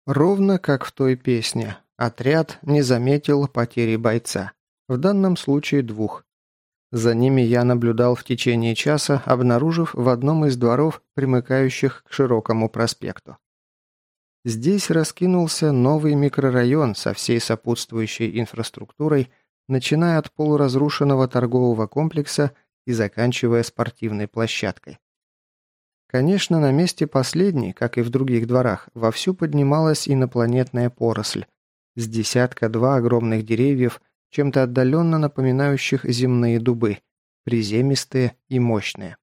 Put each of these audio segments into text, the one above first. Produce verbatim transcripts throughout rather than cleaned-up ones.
Ровно как в той песне. Отряд не заметил потери бойца. В данном случае двух. За ними я наблюдал в течение часа, обнаружив в одном из дворов, примыкающих к широкому проспекту. Здесь раскинулся новый микрорайон со всей сопутствующей инфраструктурой, начиная от полуразрушенного торгового комплекса и заканчивая спортивной площадкой. Конечно, на месте последней, как и в других дворах, вовсю поднималась инопланетная поросль, с десятка-два огромных деревьев, чем-то отдаленно напоминающих земные дубы, приземистые и мощные.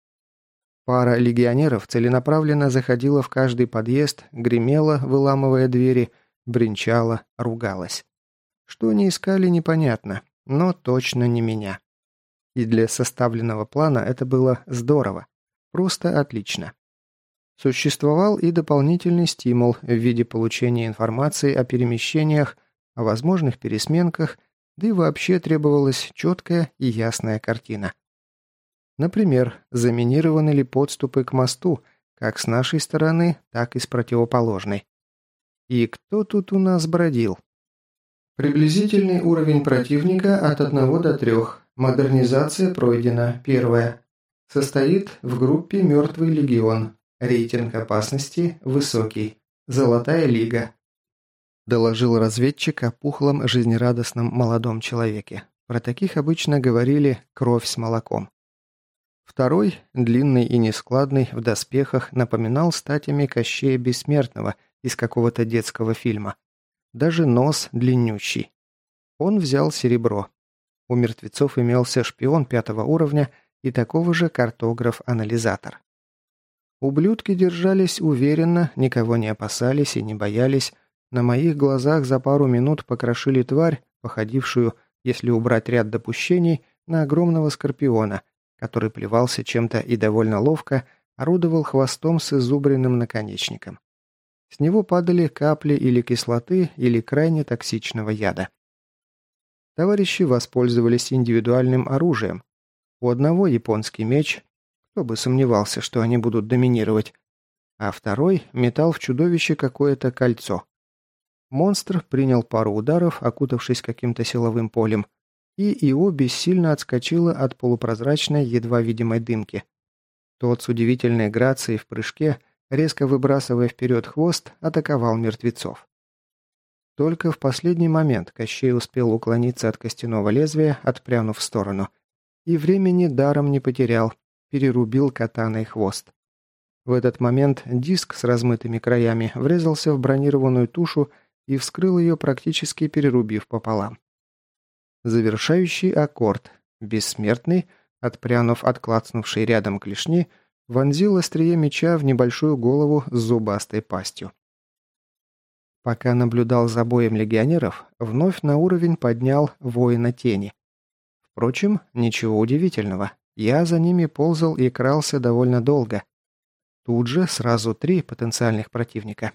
Пара легионеров целенаправленно заходила в каждый подъезд, гремела, выламывая двери, бренчала, ругалась. Что они искали, непонятно, но точно не меня. И для составленного плана это было здорово. Просто отлично. Существовал и дополнительный стимул в виде получения информации о перемещениях, о возможных пересменках, да и вообще требовалась четкая и ясная картина. Например, заминированы ли подступы к мосту, как с нашей стороны, так и с противоположной. И кто тут у нас бродил? Приблизительный уровень противника от одного до трёх. Модернизация пройдена. Первая. Состоит в группе «Мертвый легион». Рейтинг опасности высокий. Золотая лига. Доложил разведчик о пухлом, жизнерадостном молодом человеке. Про таких обычно говорили «кровь с молоком». Второй, длинный и нескладный, в доспехах, напоминал статями Кощея Бессмертного из какого-то детского фильма. Даже нос длиннющий. Он взял серебро. У мертвецов имелся шпион пятого уровня и такого же картограф-анализатор. Ублюдки держались уверенно, никого не опасались и не боялись. На моих глазах за пару минут покрошили тварь, походившую, если убрать ряд допущений, на огромного скорпиона, который плевался чем-то и довольно ловко орудовал хвостом с изубренным наконечником. С него падали капли или кислоты, или крайне токсичного яда. Товарищи воспользовались индивидуальным оружием. У одного японский меч, кто бы сомневался, что они будут доминировать, а второй метал в чудовище какое-то кольцо. Монстр принял пару ударов, окутавшись каким-то силовым полем, и Ио бессильно отскочила от полупрозрачной, едва видимой дымки. Тот с удивительной грацией в прыжке, резко выбрасывая вперед хвост, атаковал мертвецов. Только в последний момент Кощей успел уклониться от костяного лезвия, отпрянув в сторону. И времени даром не потерял, перерубил катаной хвост. В этот момент диск с размытыми краями врезался в бронированную тушу и вскрыл ее, практически перерубив пополам. Завершающий аккорд. Бессмертный, отпрянув от клацнувшей рядом клешни, вонзил острие меча в небольшую голову с зубастой пастью. Пока наблюдал за боем легионеров, вновь на уровень поднял воина тени. Впрочем, ничего удивительного. Я за ними ползал и крался довольно долго. Тут же сразу три потенциальных противника.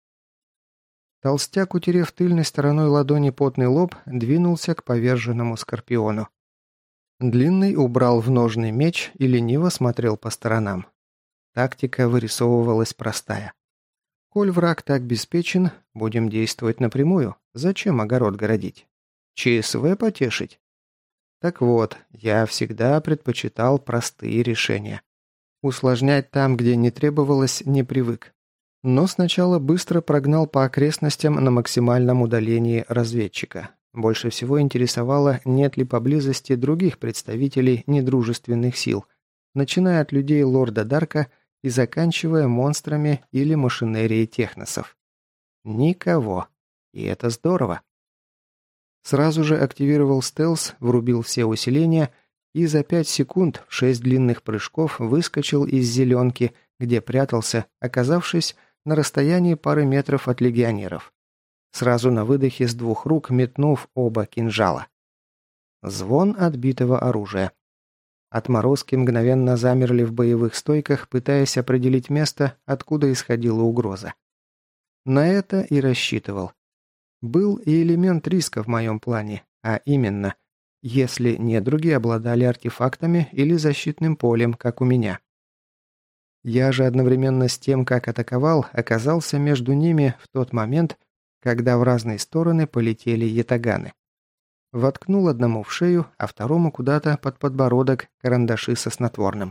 Толстяк, утерев тыльной стороной ладони потный лоб, двинулся к поверженному скорпиону. Длинный убрал в ножный меч и лениво смотрел по сторонам. Тактика вырисовывалась простая. Коль враг так обеспечен, будем действовать напрямую. Зачем огород городить? ЧСВ потешить? Так вот, я всегда предпочитал простые решения. Усложнять там, где не требовалось, не привык. Но сначала быстро прогнал по окрестностям на максимальном удалении разведчика. Больше всего интересовало, нет ли поблизости других представителей недружественных сил, начиная от людей лорда Дарка и заканчивая монстрами или машинерией техносов. Никого. И это здорово. Сразу же активировал стелс, врубил все усиления и за пять секунд в шесть длинных прыжков выскочил из зеленки, где прятался, оказавшись на расстоянии пары метров от легионеров. Сразу на выдохе с двух рук метнув оба кинжала. Звон отбитого оружия. Отморозки мгновенно замерли в боевых стойках, пытаясь определить место, откуда исходила угроза. На это и рассчитывал. Был и элемент риска в моем плане, а именно, если недруги обладали артефактами или защитным полем, как у меня. Я же одновременно с тем, как атаковал, оказался между ними в тот момент, когда в разные стороны полетели ятаганы. Воткнул одному в шею, а второму куда-то под подбородок карандаши со снотворным.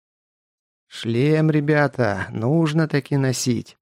«Шлем, ребята, нужно таки носить!»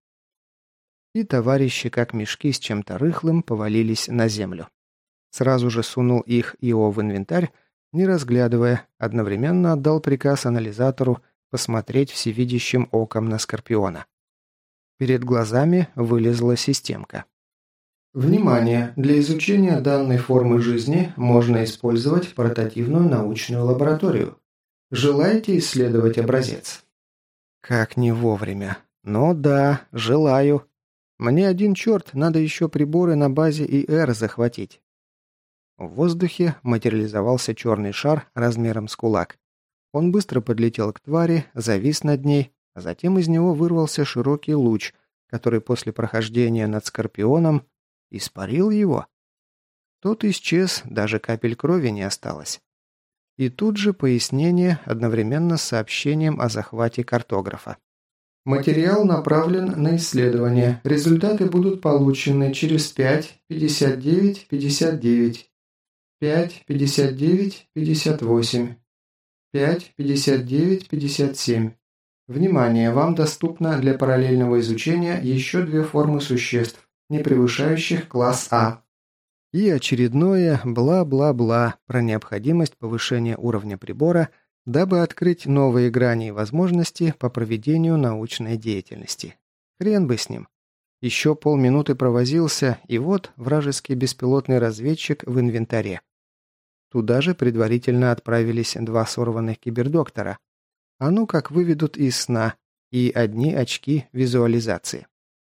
И товарищи, как мешки с чем-то рыхлым, повалились на землю. Сразу же сунул их ИО в инвентарь, не разглядывая, одновременно отдал приказ анализатору посмотреть всевидящим оком на Скорпиона. Перед глазами вылезла системка. Внимание! Для изучения данной формы жизни можно использовать портативную научную лабораторию. Желаете исследовать образец? Как не вовремя. Но да, желаю. Мне один черт, надо еще приборы на базе ИР захватить. В воздухе материализовался черный шар размером с кулак. Он быстро подлетел к твари, завис над ней, а затем из него вырвался широкий луч, который после прохождения над Скорпионом испарил его. Тот исчез, даже капель крови не осталось. И тут же пояснение одновременно с сообщением о захвате картографа. Материал направлен на исследование. Результаты будут получены через пять, пятьдесят девять, пятьдесят девять, пять, пятьдесят девять, пятьдесят восемь, пять, пятьдесят девять, пятьдесят семь. Внимание, вам доступно для параллельного изучения еще две формы существ, не превышающих класс А. И очередное бла-бла-бла про необходимость повышения уровня прибора, дабы открыть новые грани и возможности по проведению научной деятельности. Хрен бы с ним. Еще полминуты провозился, и вот вражеский беспилотный разведчик в инвентаре. Туда же предварительно отправились два сорванных кибердоктора. А ну как выведут из сна, и одни очки визуализации.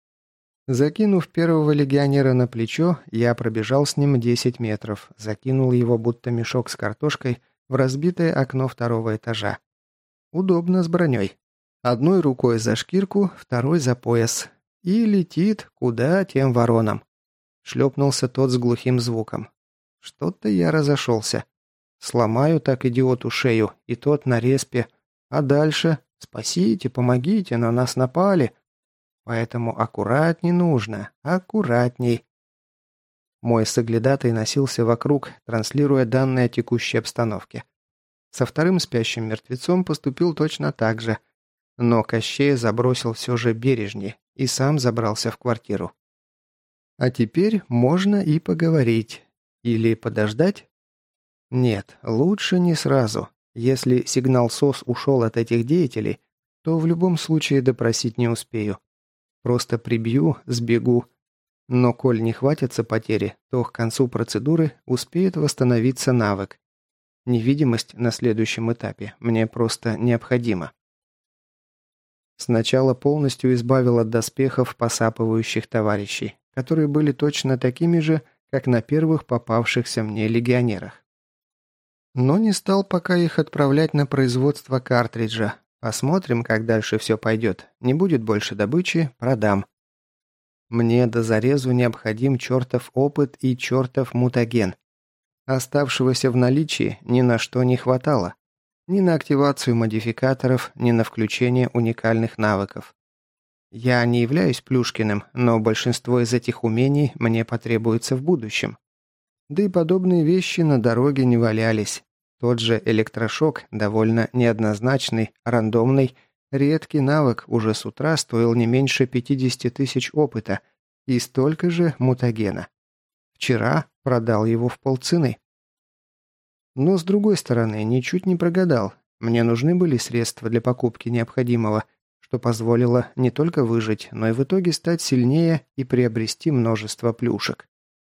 Закинув первого легионера на плечо, я пробежал с ним десять метров, закинул его будто мешок с картошкой в разбитое окно второго этажа. Удобно с броней. Одной рукой за шкирку, второй за пояс. И летит куда тем воронам. Шлепнулся тот с глухим звуком. Что-то я разошелся. Сломаю так идиоту шею, и тот на респе. А дальше? Спасите, помогите, на нас напали. Поэтому аккуратней нужно, аккуратней. Мой соглядатый носился вокруг, транслируя данные о текущей обстановке. Со вторым спящим мертвецом поступил точно так же, но Кощея забросил все же бережнее и сам забрался в квартиру. А теперь можно и поговорить. Или подождать? Нет, лучше не сразу. Если сигнал СОС ушел от этих деятелей, то в любом случае допросить не успею. Просто прибью, сбегу. Но коль не хватится потери, то к концу процедуры успеет восстановиться навык. Невидимость на следующем этапе мне просто необходима. Сначала полностью избавил от доспехов посапывающих товарищей, которые были точно такими же, как на первых попавшихся мне легионерах. Но не стал пока их отправлять на производство картриджа. Посмотрим, как дальше все пойдет. Не будет больше добычи, продам. Мне до зарезу необходим чертов опыт и чертов мутаген. Оставшегося в наличии ни на что не хватало. Ни на активацию модификаторов, ни на включение уникальных навыков. Я не являюсь Плюшкиным, но большинство из этих умений мне потребуется в будущем. Да и подобные вещи на дороге не валялись. Тот же электрошок, довольно неоднозначный, рандомный, редкий навык уже с утра стоил не меньше пятьдесят тысяч опыта и столько же мутагена. Вчера продал его в полцены. Но с другой стороны, ничуть не прогадал. Мне нужны были средства для покупки необходимого, что позволило не только выжить, но и в итоге стать сильнее и приобрести множество плюшек.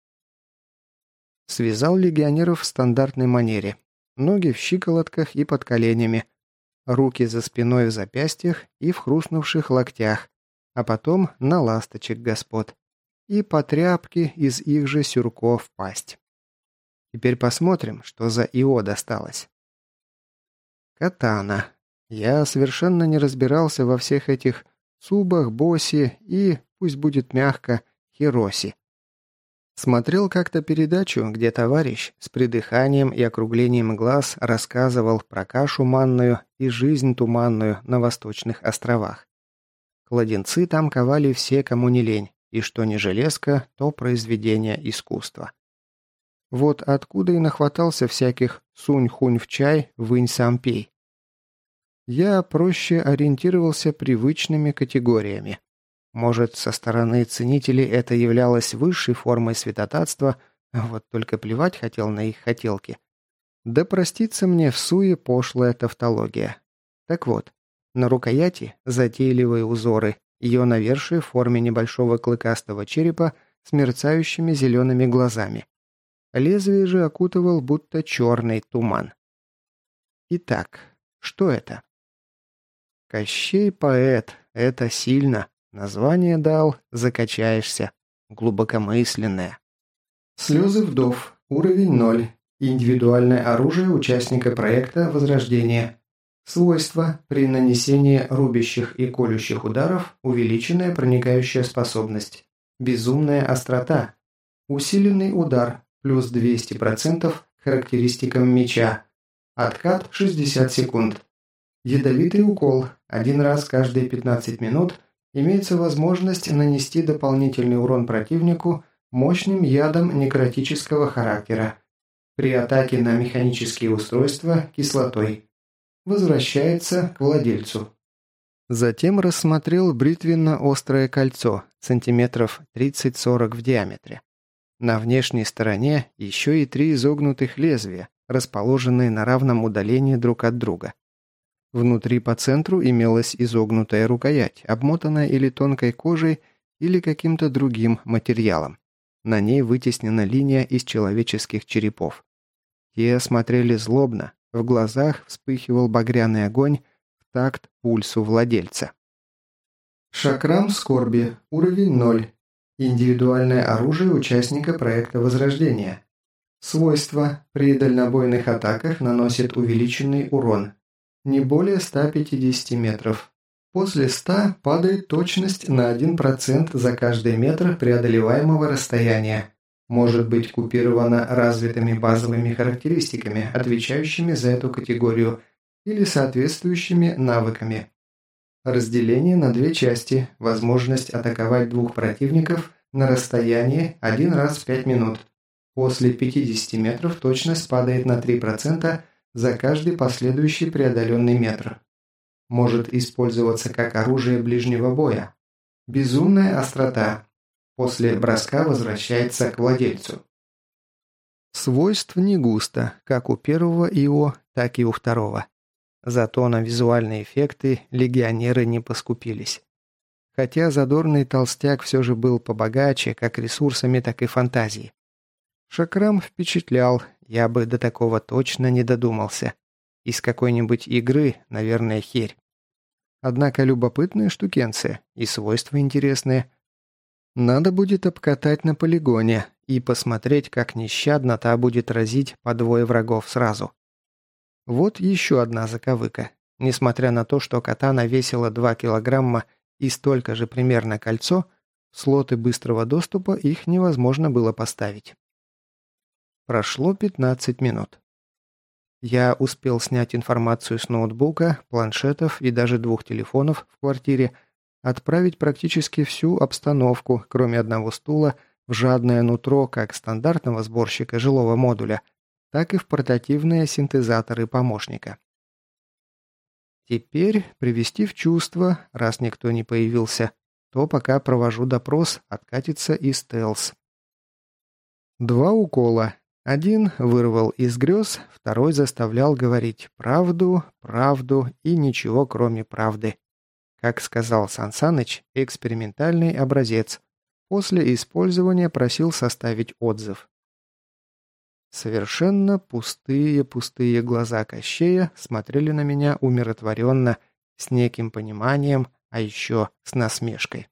Связал легионеров в стандартной манере. Ноги в щиколотках и под коленями, руки за спиной в запястьях и в хрустнувших локтях, а потом на ласточек господ. И по тряпке из их же сюрков в пасть. Теперь посмотрим, что за ИО досталось. Катана. Я совершенно не разбирался во всех этих субах, босси и, пусть будет мягко, хироси. Смотрел как-то передачу, где товарищ с придыханием и округлением глаз рассказывал про кашу манную и жизнь туманную на восточных островах. Кладенцы там ковали все, кому не лень, и что не железка, то произведение искусства. Вот откуда и нахватался всяких «сунь-хунь в чай, вынь сам пей». Я проще ориентировался привычными категориями. Может, со стороны ценителей это являлось высшей формой святотатства, вот только плевать хотел на их хотелки. Да простится мне в суе пошлая тавтология. Так вот, на рукояти затейливые узоры, ее навершие в форме небольшого клыкастого черепа с мерцающими зелеными глазами. Лезвие же окутывал будто черный туман. Итак, что это? Кощей поэт, это сильно. Название дал, закачаешься. Глубокомысленное. Слезы вдов. Уровень ноль. Индивидуальное оружие участника проекта «Возрождение». Свойства. При нанесении рубящих и колющих ударов увеличенная проникающая способность. Безумная острота. Усиленный удар. Плюс двести процентов к характеристикам меча. Откат шестьдесят секунд. Ядовитый укол. Один раз каждые пятнадцать минут имеется возможность нанести дополнительный урон противнику мощным ядом некротического характера. При атаке на механические устройства кислотой. Возвращается к владельцу. Затем рассмотрел бритвенно-острое кольцо, сантиметров тридцать-сорок в диаметре. На внешней стороне еще и три изогнутых лезвия, расположенные на равном удалении друг от друга. Внутри по центру имелась изогнутая рукоять, обмотанная или тонкой кожей, или каким-то другим материалом. На ней вытеснена линия из человеческих черепов. Те смотрели злобно, в глазах вспыхивал багряный огонь в такт пульсу владельца. Шакрам скорби, уровень ноль. Индивидуальное оружие участника проекта Возрождения. Свойства. При дальнобойных атаках наносит увеличенный урон. Не более ста пятидесяти метров. После ста падает точность на один процент за каждый метр преодолеваемого расстояния. Может быть купирована развитыми базовыми характеристиками, отвечающими за эту категорию, или соответствующими навыками. Разделение на две части. Возможность атаковать двух противников на расстоянии один раз в пять минут. После пятидесяти метров точность падает на три процента за каждый последующий преодоленный метр. Может использоваться как оружие ближнего боя. Безумная острота. После броска возвращается к владельцу. Свойств не густо, как у первого ИО, так и у второго. Зато на визуальные эффекты легионеры не поскупились. Хотя задорный толстяк все же был побогаче, как ресурсами, так и фантазией. Шакрам впечатлял, я бы до такого точно не додумался. Из какой-нибудь игры, наверное, херь. Однако любопытная штукенция и свойства интересные. Надо будет обкатать на полигоне и посмотреть, как нещадно та будет разить по двое врагов сразу. Вот еще одна заковыка. Несмотря на то, что катана весила два килограмма и столько же примерно кольцо, в слоты быстрого доступа их невозможно было поставить. Прошло пятнадцать минут. Я успел снять информацию с ноутбука, планшетов и даже двух телефонов в квартире, отправить практически всю обстановку, кроме одного стула, в жадное нутро как стандартного сборщика жилого модуля, так и в портативные синтезаторы помощника. Теперь привести в чувство, раз никто не появился, то пока провожу допрос, откатится и стелс. Два укола. Один вырвал из грез, второй заставлял говорить правду, правду и ничего кроме правды. Как сказал Сан Саныч, экспериментальный образец. После использования просил составить отзыв. Совершенно пустые-пустые глаза Кощея смотрели на меня умиротворенно, с неким пониманием, а еще с насмешкой.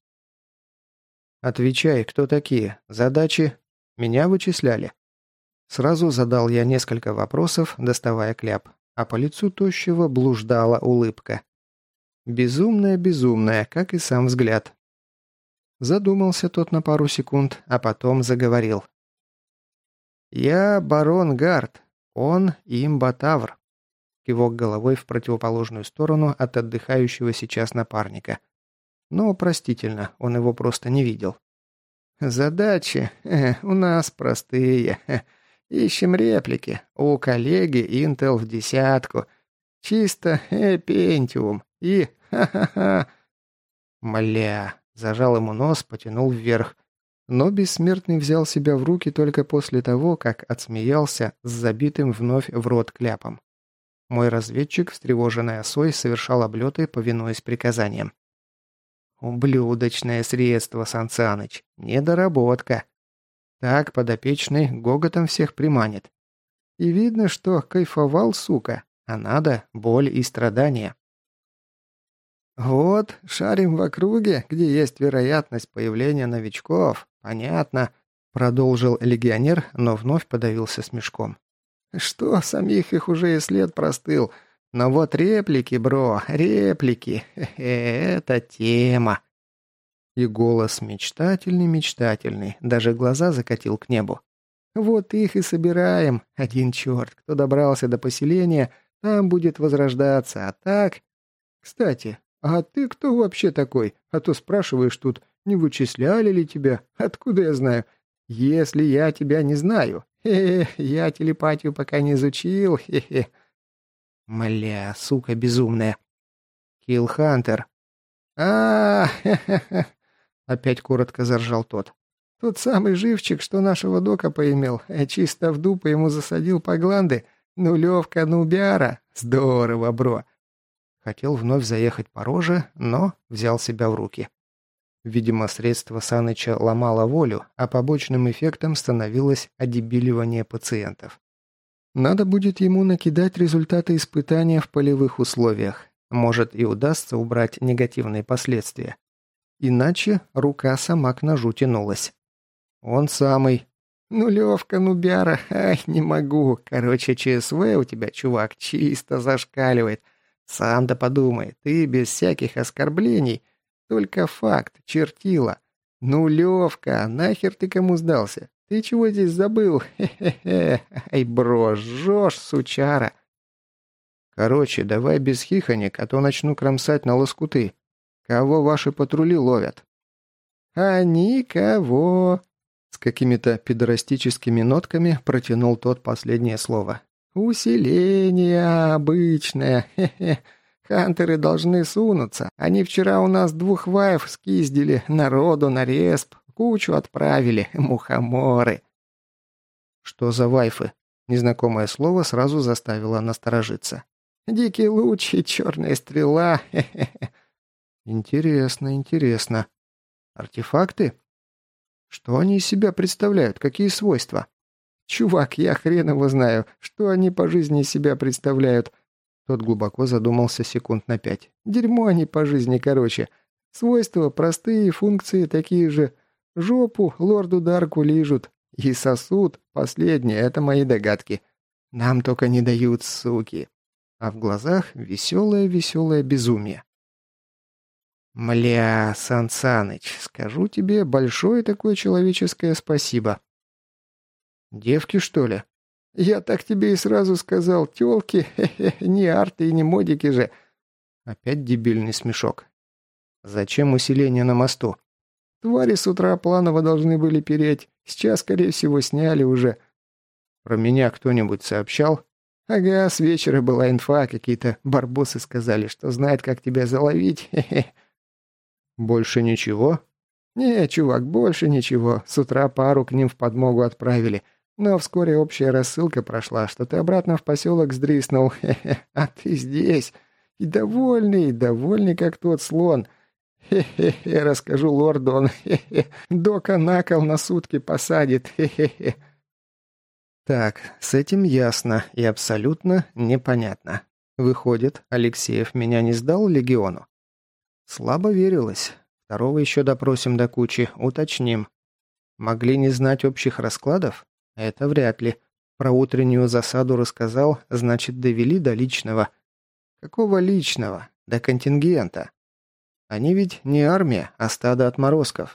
«Отвечай, кто такие? Задачи? Меня вычисляли?» Сразу задал я несколько вопросов, доставая кляп, а по лицу тощего блуждала улыбка. Безумная-безумная, как и сам взгляд. Задумался тот на пару секунд, а потом заговорил, «Я барон Гард, он имба-тавр». Кивок головой в противоположную сторону от отдыхающего сейчас напарника. Но, простительно, он его просто не видел. «Задачи э, у нас простые. Э, ищем реплики. У коллеги Intel в десятку. Чисто э, Pentium. И ха-ха-ха». Мля, зажал ему нос, потянул вверх. Но бессмертный взял себя в руки только после того, как отсмеялся с забитым вновь в рот кляпом. Мой разведчик, встревоженный осой, совершал облеты, повинуясь приказаниям. «Ублюдочное средство, Сан Саныч. Недоработка. Так подопечный гоготом всех приманит. И видно, что кайфовал, сука, а надо боль и страдания». «Вот, шарим в округе, где есть вероятность появления новичков. Понятно», — продолжил легионер, но вновь подавился смешком. «Что, самих их уже и след простыл. Но вот реплики, бро, реплики, хе-хе, это тема». И голос мечтательный-мечтательный, даже глаза закатил к небу. «Вот их и собираем. Один черт, кто добрался до поселения, там будет возрождаться, а так...» «Кстати, а ты кто вообще такой? А то спрашиваешь тут, не вычисляли ли тебя? Откуда я знаю? Если я тебя не знаю. Хе-хе, я телепатию пока не изучил, хе-хе». «Мля, сука безумная». «Киллхантер». а хе-хе-хе. Опять коротко заржал тот. «Тот самый живчик, что нашего дока поимел, а чисто в дупа ему засадил по гланды. Нулевка нубяра. Здорово, бро». Хотел вновь заехать по роже, но взял себя в руки. Видимо, средство Саныча ломало волю, а побочным эффектом становилось одебиливание пациентов. Надо будет ему накидать результаты испытания в полевых условиях. Может, и удастся убрать негативные последствия. Иначе рука сама к ножу тянулась. Он самый. «Нулевка, нубяра, ай, не могу. Короче, ЧСВ у тебя, чувак, чисто зашкаливает. Сам-то подумай, ты без всяких оскорблений. Только факт, чертила. Нулевка, нахер ты кому сдался? Ты чего здесь забыл? Хе-хе-хе. Ай, бро, жжешь, сучара». «Короче, давай без хихонек, а то начну кромсать на лоскуты. Кого ваши патрули ловят?» «А никого!» С какими-то педорастическими нотками протянул тот последнее слово. «Усиление обычное. Хе-хе. Хантеры должны сунуться. Они вчера у нас двух ваев скиздили, народу на респ, кучу отправили, мухоморы». «Что за вайфы?» Незнакомое слово сразу заставило насторожиться. «Дикий луч и черная стрела. Хе-хе-хе». «Интересно, интересно. Артефакты? Что они из себя представляют? Какие свойства?» «Чувак, я хрен его знаю, что они по жизни из себя представляют». Тот глубоко задумался секунд на пять. «Дерьмо они по жизни, короче. Свойства простые, функции такие же. Жопу лорду Дарку лижут. И сосуд. Последнее, это мои догадки. Нам только не дают, суки». А в глазах веселое-веселое безумие. «Мля, Сан Саныч, скажу тебе большое такое человеческое спасибо». «Девки, что ли?» «Я так тебе и сразу сказал, тёлки, хе-хе, не арты и не модики же». Опять дебильный смешок. «Зачем усиление на мосту?» «Твари с утра планово должны были переть. Сейчас, скорее всего, сняли уже». «Про меня кто-нибудь сообщал?» «Ага, с вечера была инфа, какие-то барбосы сказали, что знают, как тебя заловить, хе-хе». «Больше ничего?» «Не, чувак, больше ничего. С утра пару к ним в подмогу отправили. Но вскоре общая рассылка прошла, что ты обратно в поселок сдриснул. Хе-хе, а ты здесь. И довольный, довольный, как тот слон. Хе-хе-хе, расскажу лорду, он, хе-хе, дока на кол на сутки посадит. Хе-хе-хе». Так, с этим ясно и абсолютно непонятно. Выходит, Алексеев меня не сдал легиону? Слабо верилось. Второго еще допросим до кучи, уточним. Могли не знать общих раскладов? Это вряд ли. Про утреннюю засаду рассказал, значит, довели до личного. Какого личного? До контингента. Они ведь не армия, а стадо отморозков.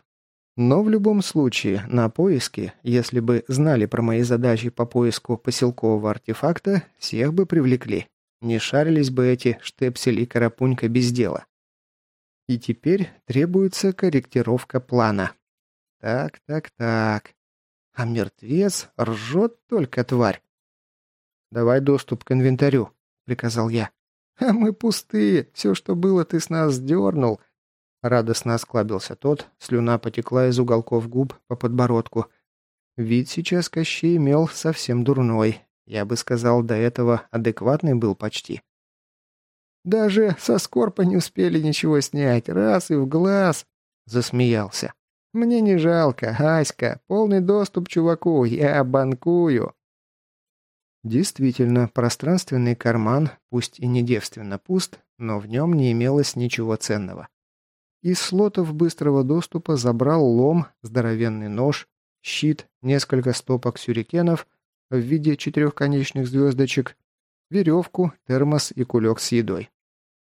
Но в любом случае, на поиски, если бы знали про мои задачи по поиску поселкового артефакта, всех бы привлекли. Не шарились бы эти Штепсель и Карапунька без дела. И теперь требуется корректировка плана. Так, так, так. А мертвец ржет только, тварь. «Давай доступ к инвентарю», — приказал я. «А мы пустые. Все, что было, ты с нас сдернул». Радостно осклабился тот, слюна потекла из уголков губ по подбородку. Вид сейчас Кощей имел совсем дурной. Я бы сказал, до этого адекватный был почти. «Даже со скорпа не успели ничего снять. Раз и в глаз!» — засмеялся. «Мне не жалко, Аська. Полный доступ чуваку. Я банкую». Действительно, пространственный карман, пусть и не девственно пуст, но в нем не имелось ничего ценного. Из слотов быстрого доступа забрал лом, здоровенный нож, щит, несколько стопок сюрикенов в виде четырехконечных звездочек, веревку, термос и кулек с едой.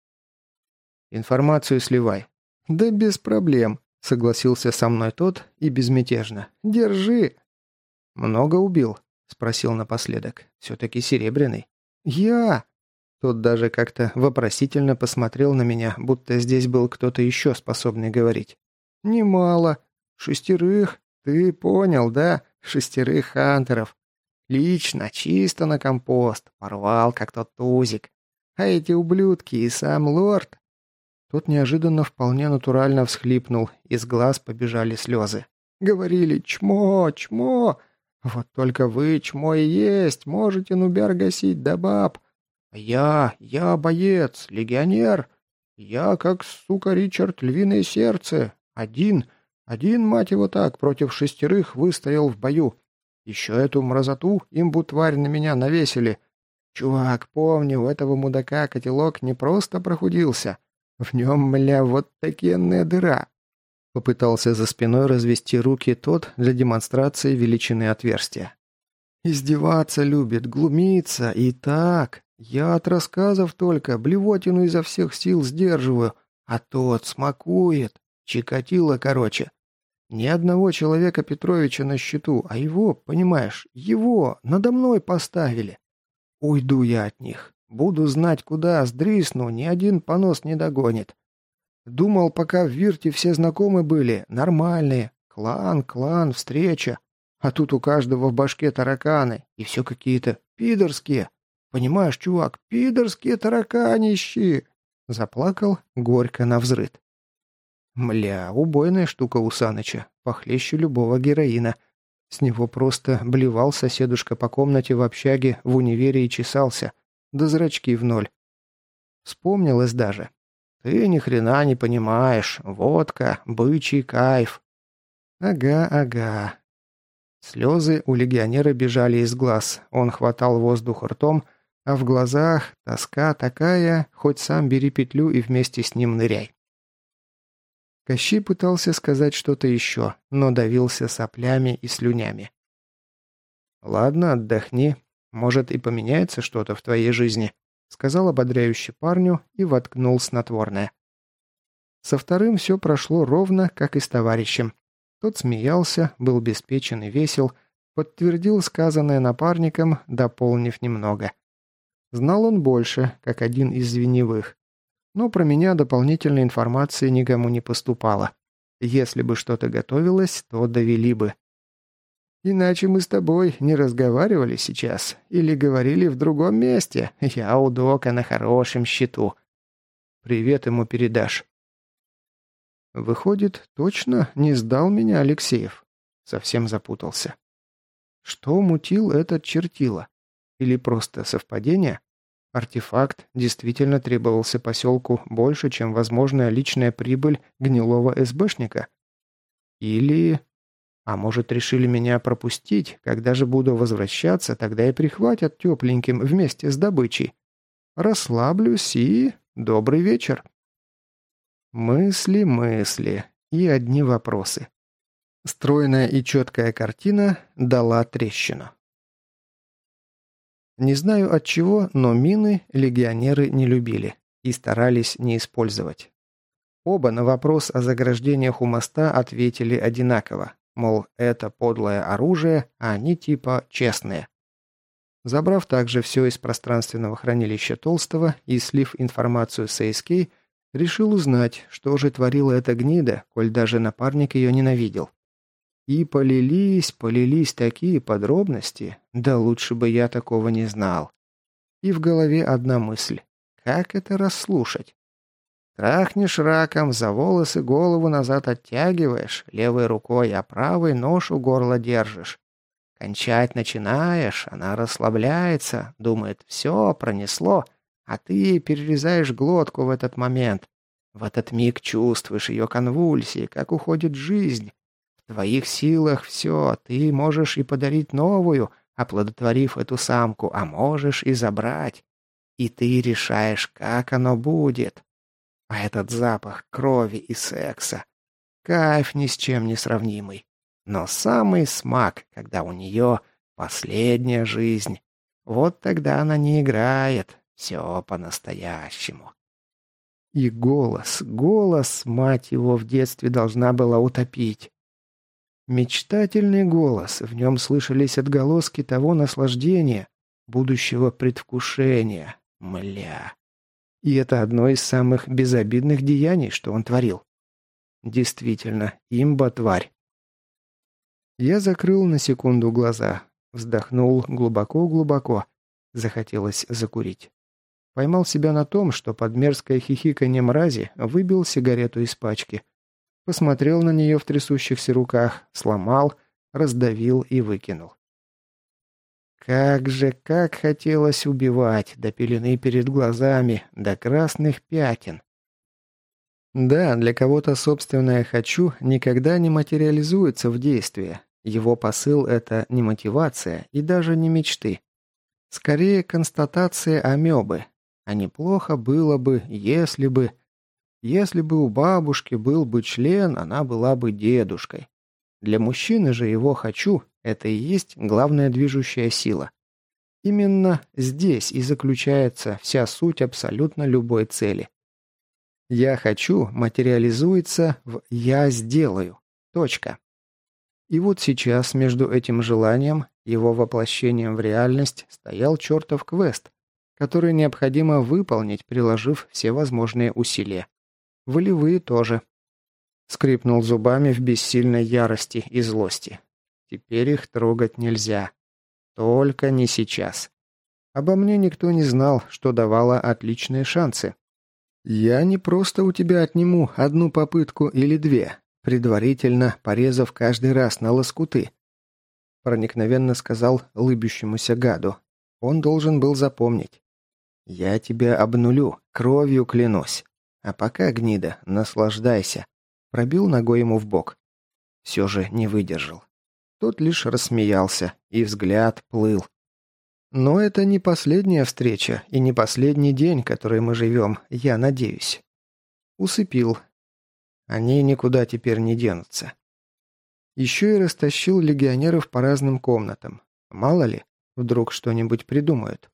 «Информацию сливай». «Да без проблем», — согласился со мной тот и безмятежно. «Держи». «Много убил?» — спросил напоследок. «Все-таки серебряный». «Я!» Тот даже как-то вопросительно посмотрел на меня, будто здесь был кто-то еще способный говорить. «Немало. Шестерых. Ты понял, да? Шестерых хантеров. Лично, чисто на компост. Порвал, как тот тузик. А эти ублюдки и сам лорд...» Тот неожиданно вполне натурально всхлипнул, из глаз побежали слезы. «Говорили, чмо, чмо. Вот только вы, чмо и есть, можете нубяр гасить да баб. Я, я боец, легионер. Я, как, сука, Ричард, львиное сердце. Один, один, мать его так, против шестерых выстоял в бою. Еще эту мразоту имбу-тварь на меня навесили. Чувак, помни, у этого мудака котелок не просто прохудился. В нем, мля, вот такенная дыра». Попытался за спиной развести руки тот для демонстрации величины отверстия. «Издеваться любит, глумиться и так. Я от рассказов только блевотину изо всех сил сдерживаю, а тот смакует. Чикатило, короче. Ни одного человека Петровича на счету, а его, понимаешь, его надо мной поставили. Уйду я от них. Буду знать, куда сдрисну, ни один понос не догонит. Думал, пока в Вирте все знакомы были, нормальные. Клан, клан, встреча. А тут у каждого в башке тараканы, и все какие-то пидорские. Понимаешь, чувак, пидорские тараканищи!» Заплакал горько навзрыд. Мля, убойная штука у Саныча, похлеще любого героина. С него просто блевал соседушка по комнате в общаге в универе и чесался, да зрачки в ноль. Вспомнилось даже. «Ты ни хрена не понимаешь, водка, бычий кайф». Ага, ага. Слезы у легионера бежали из глаз, он хватал воздух ртом, а в глазах тоска такая, хоть сам бери петлю и вместе с ним ныряй. Кощей пытался сказать что-то еще, но давился соплями и слюнями. «Ладно, отдохни. Может, и поменяется что-то в твоей жизни», — сказал ободряюще парню и воткнул снотворное. Со вторым все прошло ровно, как и с товарищем. Тот смеялся, был беспечен и весел, подтвердил сказанное напарником, дополнив немного. Знал он больше, как один из звеневых. Но про меня дополнительной информации никому не поступало. Если бы что-то готовилось, то довели бы. «Иначе мы с тобой не разговаривали сейчас. Или говорили в другом месте. Я у Дока на хорошем счету. Привет ему передашь». Выходит, точно не сдал меня Алексеев. Совсем запутался. Что мутил этот чертила? Или просто совпадение? Артефакт действительно требовался поселку больше, чем возможная личная прибыль гнилого СБшника? Или... А может, решили меня пропустить? Когда же буду возвращаться, тогда и прихватят тепленьким вместе с добычей. Расслаблюсь и... Добрый вечер. Мысли, мысли. И одни вопросы. Стройная и четкая картина дала трещину. Не знаю от чего, но мины легионеры не любили и старались не использовать. Оба на вопрос о заграждениях у моста ответили одинаково, мол, это подлое оружие, а они типа честные. Забрав также все из пространственного хранилища Толстого и слив информацию с эй эс кей, решил узнать, что же творила эта гнида, коль даже напарник ее ненавидел. И полились, полились такие подробности, да лучше бы я такого не знал. И в голове одна мысль. Как это расслушать? Трахнешь раком, за волосы голову назад оттягиваешь, левой рукой, а правой нож у горла держишь. Кончать начинаешь, она расслабляется, думает, все, пронесло, а ты перерезаешь глотку в этот момент. В этот миг чувствуешь ее конвульсии, как уходит жизнь. В твоих силах все, ты можешь и подарить новую, оплодотворив эту самку, а можешь и забрать. И ты решаешь, как оно будет. А этот запах крови и секса. Кайф ни с чем не сравнимый. Но самый смак, когда у нее последняя жизнь. Вот тогда она не играет. Все по-настоящему. И голос, голос, мать его, в детстве должна была утопить. Мечтательный голос, в нем слышались отголоски того наслаждения, будущего предвкушения. Мля. И это одно из самых безобидных деяний, что он творил. Действительно, имба-тварь. Я закрыл на секунду глаза, вздохнул глубоко-глубоко. Захотелось закурить. Поймал себя на том, что под мерзкое хихиканье мрази выбил сигарету из пачки. Посмотрел на нее в трясущихся руках, сломал, раздавил и выкинул. Как же, как хотелось убивать, до пелены перед глазами, до красных пятен. Да, для кого-то собственное «хочу» никогда не материализуется в действии. Его посыл – это не мотивация и даже не мечты. Скорее, констатация амебы. А неплохо было бы, если бы... Если бы у бабушки был бы член, она была бы дедушкой. Для мужчины же его «хочу» – это и есть главная движущая сила. Именно здесь и заключается вся суть абсолютно любой цели. «Я хочу» материализуется в «я сделаю». Точка. И вот сейчас между этим желанием, его воплощением в реальность, стоял чертов квест, который необходимо выполнить, приложив все возможные усилия. Волевые тоже. Скрипнул зубами в бессильной ярости и злости. Теперь их трогать нельзя. Только не сейчас. Обо мне никто не знал, что давало отличные шансы. Я не просто у тебя отниму одну попытку или две, предварительно порезав каждый раз на лоскуты. Проникновенно сказал лыбящемуся гаду. Он должен был запомнить. Я тебя обнулю, кровью клянусь. А пока, гнида, наслаждайся. Пробил ногой ему в бок. Все же не выдержал. Тот лишь рассмеялся, и взгляд плыл. Но это не последняя встреча и не последний день, который мы живем, я надеюсь. Усыпил. Они никуда теперь не денутся. Еще и растащил легионеров по разным комнатам. Мало ли, вдруг что-нибудь придумают.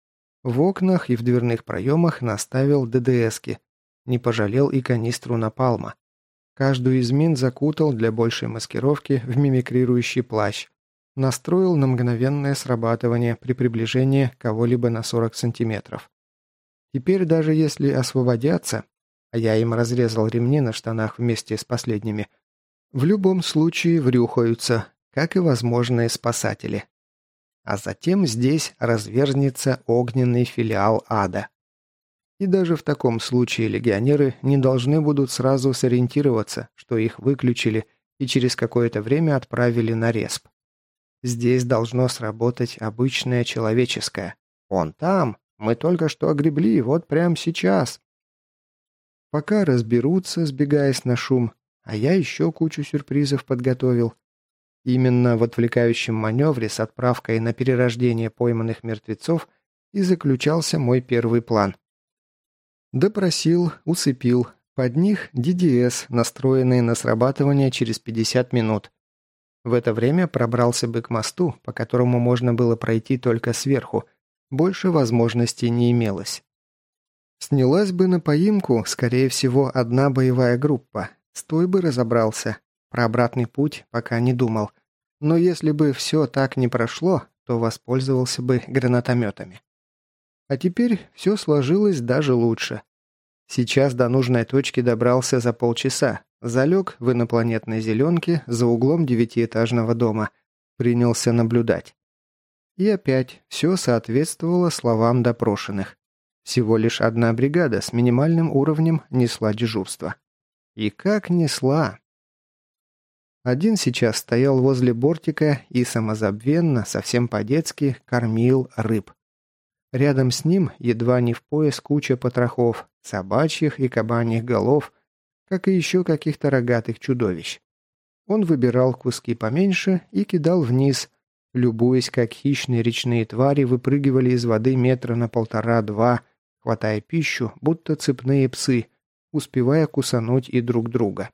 В окнах и в дверных проемах наставил ДДСки. Не пожалел и канистру напалма. Каждую из мин закутал для большей маскировки в мимикрирующий плащ. Настроил на мгновенное срабатывание при приближении кого-либо на сорок сантиметров. Теперь даже если освободятся, а я им разрезал ремни на штанах вместе с последними, в любом случае врюхаются, как и возможные спасатели. А затем здесь разверзнется огненный филиал ада. И даже в таком случае легионеры не должны будут сразу сориентироваться, что их выключили и через какое-то время отправили на респ. Здесь должно сработать обычное человеческое. Он там, мы только что огребли, вот прямо сейчас. Пока разберутся, сбегаясь на шум, а я еще кучу сюрпризов подготовил. Именно в отвлекающем маневре с отправкой на перерождение пойманных мертвецов и заключался мой первый план. Допросил, усыпил. Под них ди ди эс, настроенные на срабатывание через пятьдесят минут. В это время пробрался бы к мосту, по которому можно было пройти только сверху. Больше возможностей не имелось. Снялась бы на поимку, скорее всего, одна боевая группа. С той бы разобрался. Про обратный путь пока не думал. Но если бы все так не прошло, то воспользовался бы гранатометами. А теперь все сложилось даже лучше. Сейчас до нужной точки добрался за полчаса. Залег в инопланетной зеленке за углом девятиэтажного дома. Принялся наблюдать. И опять все соответствовало словам допрошенных. Всего лишь одна бригада с минимальным уровнем несла дежурство. И как несла! Один сейчас стоял возле бортика и самозабвенно, совсем по-детски, кормил рыб. Рядом с ним, едва не в пояс, куча потрохов, собачьих и кабаньих голов, как и еще каких-то рогатых чудовищ. Он выбирал куски поменьше и кидал вниз, любуясь, как хищные речные твари выпрыгивали из воды метра на полтора-два, хватая пищу, будто цепные псы, успевая кусануть и друг друга.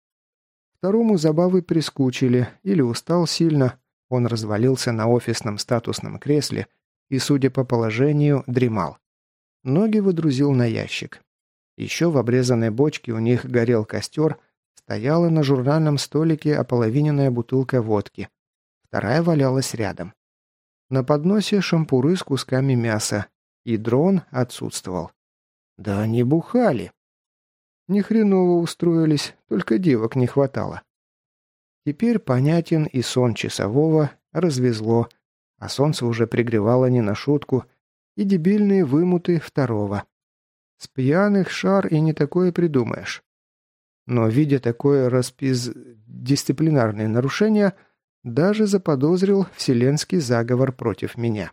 Второму забавы прискучили или устал сильно, он развалился на офисном статусном кресле и, судя по положению, дремал. Ноги выдрузил на ящик. Еще в обрезанной бочке у них горел костер, стояла на журнальном столике ополовиненная бутылка водки. Вторая валялась рядом. На подносе шампуры с кусками мяса, и дрон отсутствовал. Да они бухали. Ни хреново устроились, только девок не хватало. Теперь понятен и сон часового, развезло, а солнце уже пригревало не на шутку, и дебильные вымуты второго. С пьяных шар и не такое придумаешь. Но, видя такое распиз... дисциплинарное нарушение, даже заподозрил вселенский заговор против меня.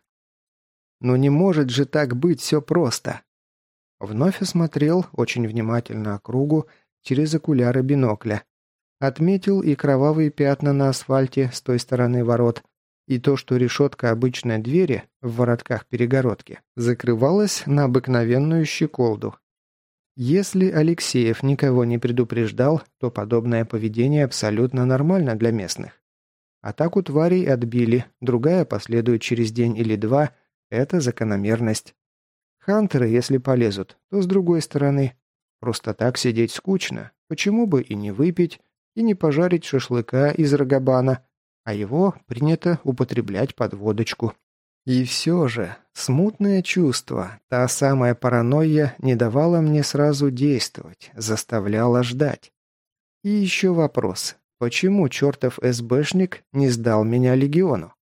Но не может же так быть все просто. Вновь осмотрел очень внимательно округу через окуляры бинокля. Отметил и кровавые пятна на асфальте с той стороны ворот, и то, что решетка обычной двери в воротках перегородки закрывалась на обыкновенную щеколду. Если Алексеев никого не предупреждал, то подобное поведение абсолютно нормально для местных. Атаку тварей отбили, другая последует через день или два, это закономерность. Хантеры, если полезут, то с другой стороны. Просто так сидеть скучно, почему бы и не выпить, и не пожарить шашлыка из рогобана, а его принято употреблять под водочку. И все же, смутное чувство, та самая паранойя не давала мне сразу действовать, заставляла ждать. И еще вопрос, почему чертов СБшник не сдал меня легиону?